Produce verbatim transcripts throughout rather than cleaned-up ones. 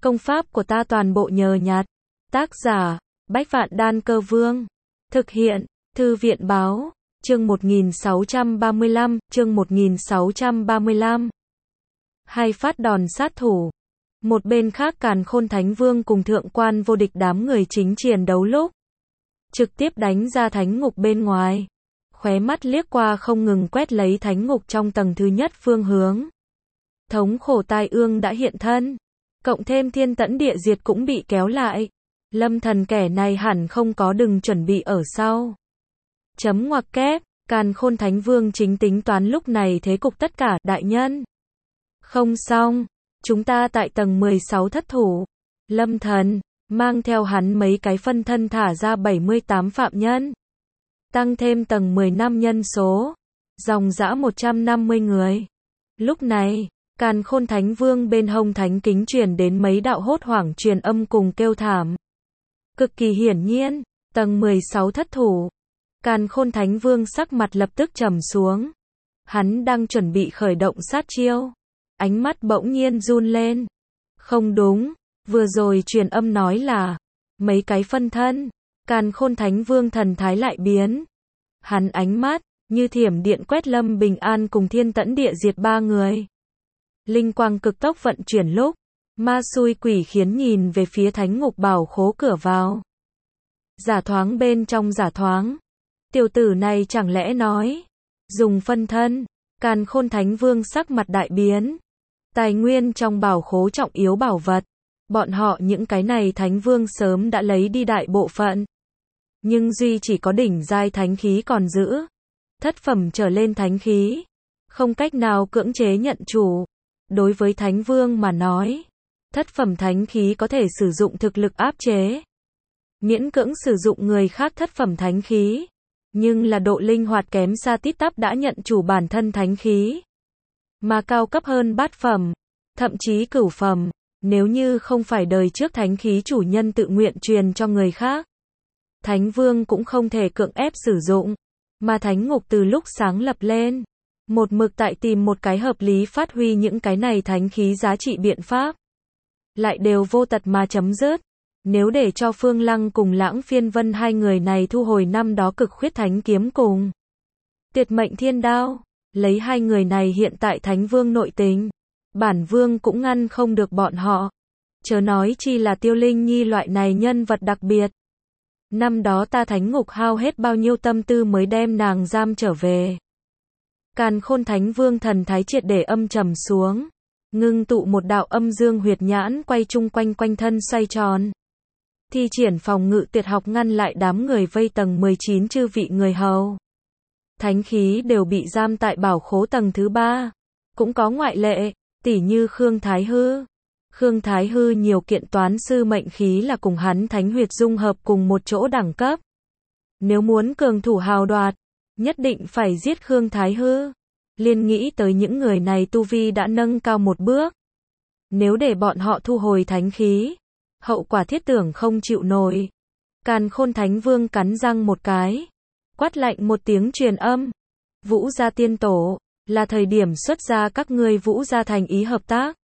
Công pháp của ta toàn bộ nhờ nhặt. Tác giả, Bách Vạn Đan Cơ Vương. Thực hiện, Thư viện báo, chương một nghìn sáu trăm ba mươi lăm, chương một nghìn sáu trăm ba mươi lăm. Hai phát đòn sát thủ. Một bên khác Càn Khôn Thánh Vương cùng thượng quan vô địch đám người chính chiến đấu lúc. Trực tiếp đánh ra thánh ngục bên ngoài. Khóe mắt liếc qua không ngừng quét lấy thánh ngục trong tầng thứ nhất phương hướng. Thống khổ tai ương đã hiện thân. Cộng thêm thiên tẫn địa diệt cũng bị kéo lại. Lâm Thần kẻ này hẳn không có đừng chuẩn bị ở sau. Chấm ngoặc kép, Càn Khôn Thánh Vương chính tính toán lúc này thế cục tất cả, đại nhân. Không xong, chúng ta tại tầng mười sáu thất thủ. Lâm Thần, mang theo hắn mấy cái phân thân thả ra bảy mươi tám phạm nhân. Tăng thêm tầng mười lăm nhân số. Dòng dã một trăm năm mươi người. Lúc này, Càn Khôn Thánh Vương bên hông thánh kính truyền đến mấy đạo hốt hoảng truyền âm cùng kêu thảm. Cực kỳ hiển nhiên, tầng mười sáu thất thủ. Càn Khôn Thánh Vương sắc mặt lập tức trầm xuống. Hắn đang chuẩn bị khởi động sát chiêu. Ánh mắt bỗng nhiên run lên. Không đúng, vừa rồi truyền âm nói là mấy cái phân thân. Càn Khôn Thánh Vương thần thái lại biến. Hắn ánh mắt như thiểm điện quét Lâm Bình An cùng thiên tẫn địa diệt ba người. Linh quang cực tốc vận chuyển lúc, ma xui quỷ khiến nhìn về phía thánh ngục bảo khố cửa vào. Giả thoáng bên trong giả thoáng. Tiểu tử này chẳng lẽ nói, dùng phân thân. Càn Khôn Thánh Vương sắc mặt đại biến. Tài nguyên trong bảo khố trọng yếu bảo vật. Bọn họ những cái này Thánh Vương sớm đã lấy đi đại bộ phận. Nhưng duy chỉ có đỉnh giai thánh khí còn giữ. Thất phẩm trở lên thánh khí. Không cách nào cưỡng chế nhận chủ. Đối với Thánh Vương mà nói, thất phẩm thánh khí có thể sử dụng thực lực áp chế. Miễn cưỡng sử dụng người khác thất phẩm thánh khí. Nhưng là độ linh hoạt kém xa tít tắp đã nhận chủ bản thân thánh khí. Mà cao cấp hơn bát phẩm, thậm chí cửu phẩm, nếu như không phải đời trước thánh khí chủ nhân tự nguyện truyền cho người khác. Thánh Vương cũng không thể cưỡng ép sử dụng, mà thánh ngục từ lúc sáng lập lên. Một mực tại tìm một cái hợp lý phát huy những cái này thánh khí giá trị biện pháp. Lại đều vô tật mà chấm dứt. Nếu để cho Phương Lăng cùng Lãng Phiên Vân hai người này thu hồi năm đó cực khuyết thánh kiếm cùng Tuyệt Mệnh Thiên Đao, lấy hai người này hiện tại Thánh Vương nội tình, bản Vương cũng ngăn không được bọn họ. Chớ nói chi là Tiêu Linh Nhi loại này nhân vật đặc biệt. Năm đó ta Thánh Ngục hao hết bao nhiêu tâm tư mới đem nàng giam trở về. Càn Khôn Thánh Vương thần thái triệt để âm trầm xuống, ngưng tụ một đạo âm dương huyệt nhãn quay chung quanh quanh thân xoay tròn. Thi triển phòng ngự tuyệt học ngăn lại đám người vây tầng mười chín chư vị người hầu. Thánh khí đều bị giam tại bảo khố tầng thứ ba. Cũng có ngoại lệ, tỉ như Khương Thái Hư. Khương Thái Hư nhiều kiện toán sư mệnh khí là cùng hắn thánh huyệt dung hợp cùng một chỗ đẳng cấp. Nếu muốn cường thủ hào đoạt, nhất định phải giết Khương Thái Hư. Liên nghĩ tới những người này tu vi đã nâng cao một bước. Nếu để bọn họ thu hồi thánh khí, hậu quả thiết tưởng không chịu nổi. Càn Khôn Thánh Vương cắn răng một cái, quát lạnh một tiếng truyền âm. Vũ gia tiên tổ, là thời điểm xuất ra các ngươi Vũ gia thành ý hợp tác.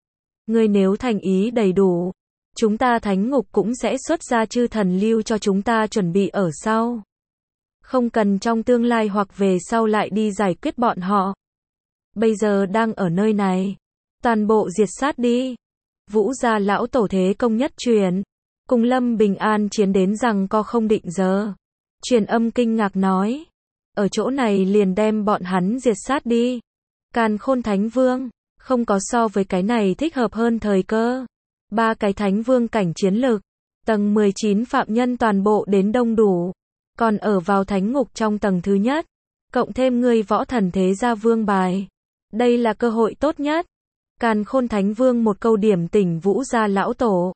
Ngươi nếu thành ý đầy đủ, chúng ta Thánh Ngục cũng sẽ xuất ra chư thần lưu cho chúng ta chuẩn bị ở sau. Không cần trong tương lai hoặc về sau lại đi giải quyết bọn họ. Bây giờ đang ở nơi này, toàn bộ diệt sát đi. Vũ gia lão tổ thế công nhất truyền, cùng Lâm Bình An chiến đến rằng co không định giờ. Truyền âm kinh ngạc nói, ở chỗ này liền đem bọn hắn diệt sát đi. Càn Khôn Thánh Vương, không có so với cái này thích hợp hơn thời cơ. Ba cái Thánh Vương cảnh chiến lực, tầng mười chín phạm nhân toàn bộ đến đông đủ, còn ở vào Thánh Ngục trong tầng thứ nhất, cộng thêm người võ thần thế gia vương bài. Đây là cơ hội tốt nhất. Càn Khôn Thánh Vương một câu điểm tỉnh Vũ gia lão tổ.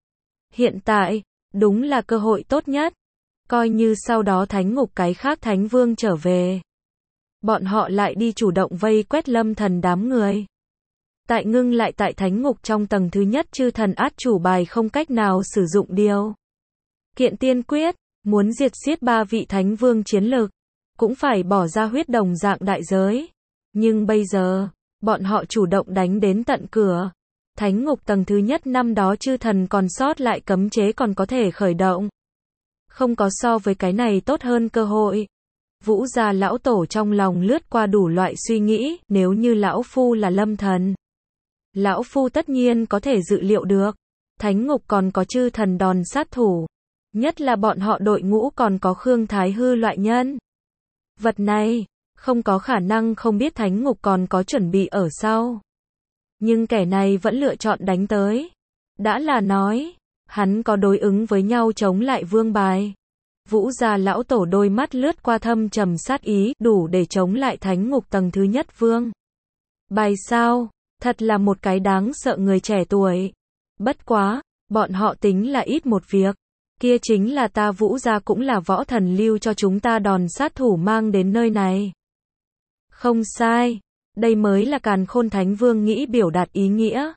Hiện tại, đúng là cơ hội tốt nhất. Coi như sau đó Thánh Ngục cái khác Thánh Vương trở về. Bọn họ lại đi chủ động vây quét Lâm Thần đám người. Tại ngưng lại tại Thánh Ngục trong tầng thứ nhất chư thần át chủ bài không cách nào sử dụng điều. Kiện tiên quyết, muốn diệt giết ba vị Thánh Vương chiến lực, cũng phải bỏ ra huyết đồng dạng đại giới. Nhưng bây giờ, bọn họ chủ động đánh đến tận cửa. Thánh ngục tầng thứ nhất năm đó chư thần còn sót lại cấm chế còn có thể khởi động. Không có so với cái này tốt hơn cơ hội. Vũ gia lão tổ trong lòng lướt qua đủ loại suy nghĩ, nếu như lão phu là Lâm Thần. Lão phu tất nhiên có thể dự liệu được. Thánh ngục còn có chư thần đòn sát thủ. Nhất là bọn họ đội ngũ còn có Khương Thái Hư loại nhân. Vật này, không có khả năng không biết thánh ngục còn có chuẩn bị ở sau. Nhưng kẻ này vẫn lựa chọn đánh tới. Đã là nói, hắn có đối ứng với nhau chống lại vương bài. Vũ gia lão tổ đôi mắt lướt qua thâm trầm sát ý, đủ để chống lại thánh ngục tầng thứ nhất vương. Bài sao, thật là một cái đáng sợ người trẻ tuổi. Bất quá, bọn họ tính là ít một việc. Kia chính là ta Vũ gia cũng là võ thần lưu cho chúng ta đòn sát thủ mang đến nơi này. Không sai, đây mới là Càn Khôn Thánh Vương nghĩ biểu đạt ý nghĩa.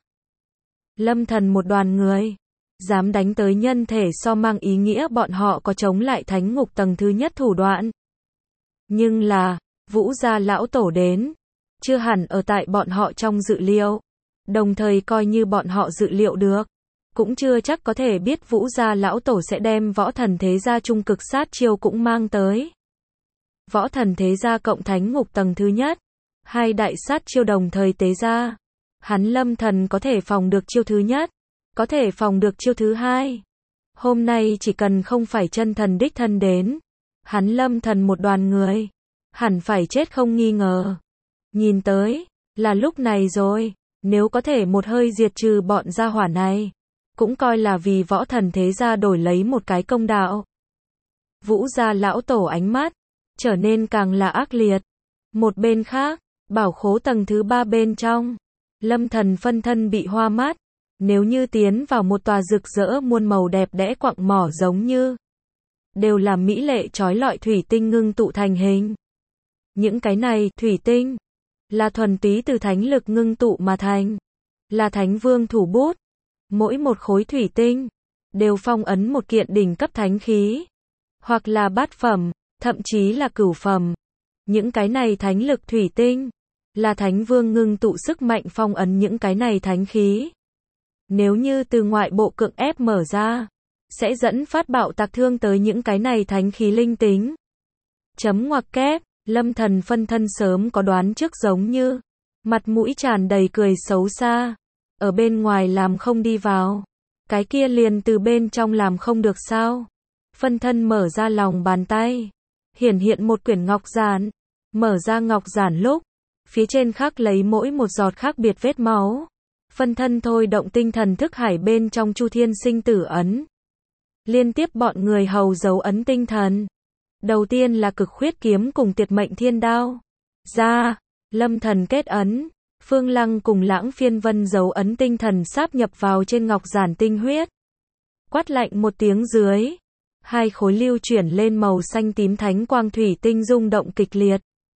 Lâm Thần một đoàn người, dám đánh tới nhân thể so mang ý nghĩa bọn họ có chống lại thánh ngục tầng thứ nhất thủ đoạn. Nhưng là, Vũ gia lão tổ đến, chưa hẳn ở tại bọn họ trong dự liệu. Đồng thời coi như bọn họ dự liệu được, cũng chưa chắc có thể biết Vũ gia lão tổ sẽ đem võ thần thế gia trung cực sát chiêu cũng mang tới. Võ thần thế gia cộng thánh ngục tầng thứ nhất, hai đại sát chiêu đồng thời tế ra. Hắn Lâm Thần có thể phòng được chiêu thứ nhất, có thể phòng được chiêu thứ hai. Hôm nay chỉ cần không phải chân thần đích thân đến, hắn Lâm Thần một đoàn người, hẳn phải chết không nghi ngờ. Nhìn tới, là lúc này rồi, nếu có thể một hơi diệt trừ bọn gia hỏa này, cũng coi là vì võ thần thế gia đổi lấy một cái công đạo. Vũ gia lão tổ ánh mắt, trở nên càng là ác liệt. Một bên khác, bảo khố tầng thứ ba bên trong, Lâm Thần phân thân bị hoa mắt. Nếu như tiến vào một tòa rực rỡ muôn màu đẹp đẽ quặng mỏ giống như, đều là mỹ lệ chói lọi thủy tinh ngưng tụ thành hình. Những cái này, thủy tinh, là thuần túy từ thánh lực ngưng tụ mà thành, là thánh vương thủ bút. Mỗi một khối thủy tinh, đều phong ấn một kiện đỉnh cấp thánh khí, hoặc là bát phẩm, thậm chí là cửu phẩm. Những cái này thánh lực thủy tinh, là thánh vương ngưng tụ sức mạnh phong ấn những cái này thánh khí. Nếu như từ ngoại bộ cưỡng ép mở ra, sẽ dẫn phát bạo tạc thương tới những cái này thánh khí linh tính. Chấm ngoặc kép, Lâm Thần phân thân sớm có đoán trước giống như, mặt mũi tràn đầy cười xấu xa. Ở bên ngoài làm không đi vào, cái kia liền từ bên trong làm không được sao. Phân thân mở ra lòng bàn tay, hiển hiện một quyển ngọc giản. Mở ra ngọc giản lúc, phía trên khắc lấy mỗi một giọt khác biệt vết máu. Phân thân thôi động tinh thần thức hải bên trong Chu Thiên Sinh Tử ấn. Liên tiếp bọn người hầu dấu ấn tinh thần. Đầu tiên là Cực Khuyết kiếm cùng Tiệt Mệnh Thiên Đao. Ra, Lâm Thần kết ấn. Phương Lăng cùng Lãng Phiên Vân dấu ấn tinh thần sáp nhập vào trên ngọc giản tinh huyết. Quát lạnh một tiếng dưới, hai khối lưu chuyển lên màu xanh tím thánh quang thủy tinh rung động kịch liệt.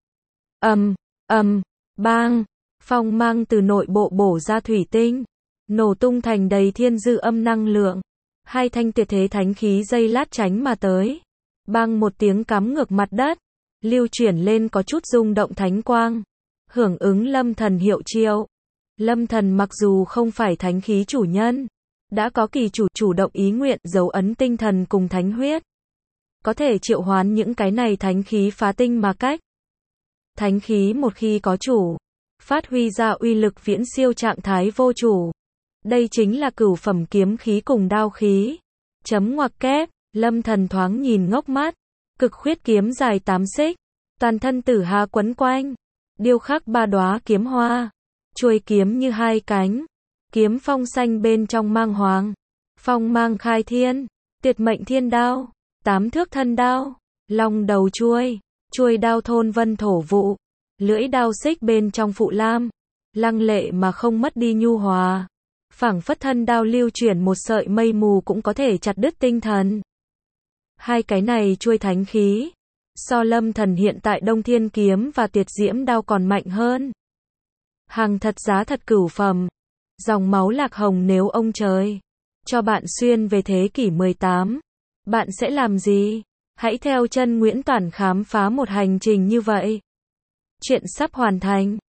Ầm, ầm, bang, phong mang từ nội bộ bổ ra thủy tinh, nổ tung thành đầy thiên dư âm năng lượng. Hai thanh tuyệt thế thánh khí dây lát tránh mà tới. Bang một tiếng cắm ngược mặt đất, lưu chuyển lên có chút rung động thánh quang. Hưởng ứng Lâm Thần hiệu triệu. Lâm Thần mặc dù không phải thánh khí chủ nhân, đã có kỳ chủ chủ động ý nguyện dấu ấn tinh thần cùng thánh huyết. Có thể triệu hoán những cái này thánh khí phá tinh mà cách. Thánh khí một khi có chủ, phát huy ra uy lực viễn siêu trạng thái vô chủ. Đây chính là cửu phẩm kiếm khí cùng đao khí. Chấm ngoặc kép, Lâm Thần thoáng nhìn ngốc mắt. Cực Khuyết kiếm dài tám xích, toàn thân tử hà quấn quanh, điêu khắc ba đóa kiếm hoa, chuôi kiếm như hai cánh, kiếm phong xanh bên trong mang hoàng, phong mang khai thiên. Tiệt Mệnh Thiên Đao, tám thước thân đao, long đầu chuôi, chuôi đao thôn vân thổ vụ, lưỡi đao xích bên trong phụ lam, lăng lệ mà không mất đi nhu hòa, phảng phất thân đao lưu chuyển một sợi mây mù cũng có thể chặt đứt tinh thần. Hai cái này chuôi thánh khí, so Lâm Thần hiện tại Đông Thiên kiếm và Tiệt Diễm đao còn mạnh hơn. Hàng thật giá thật cửu phẩm, dòng máu lạc hồng. Nếu ông trời cho bạn xuyên về thế kỷ mười tám, bạn sẽ làm gì? Hãy theo chân Nguyễn Toản khám phá một hành trình như vậy. Chuyện sắp hoàn thành.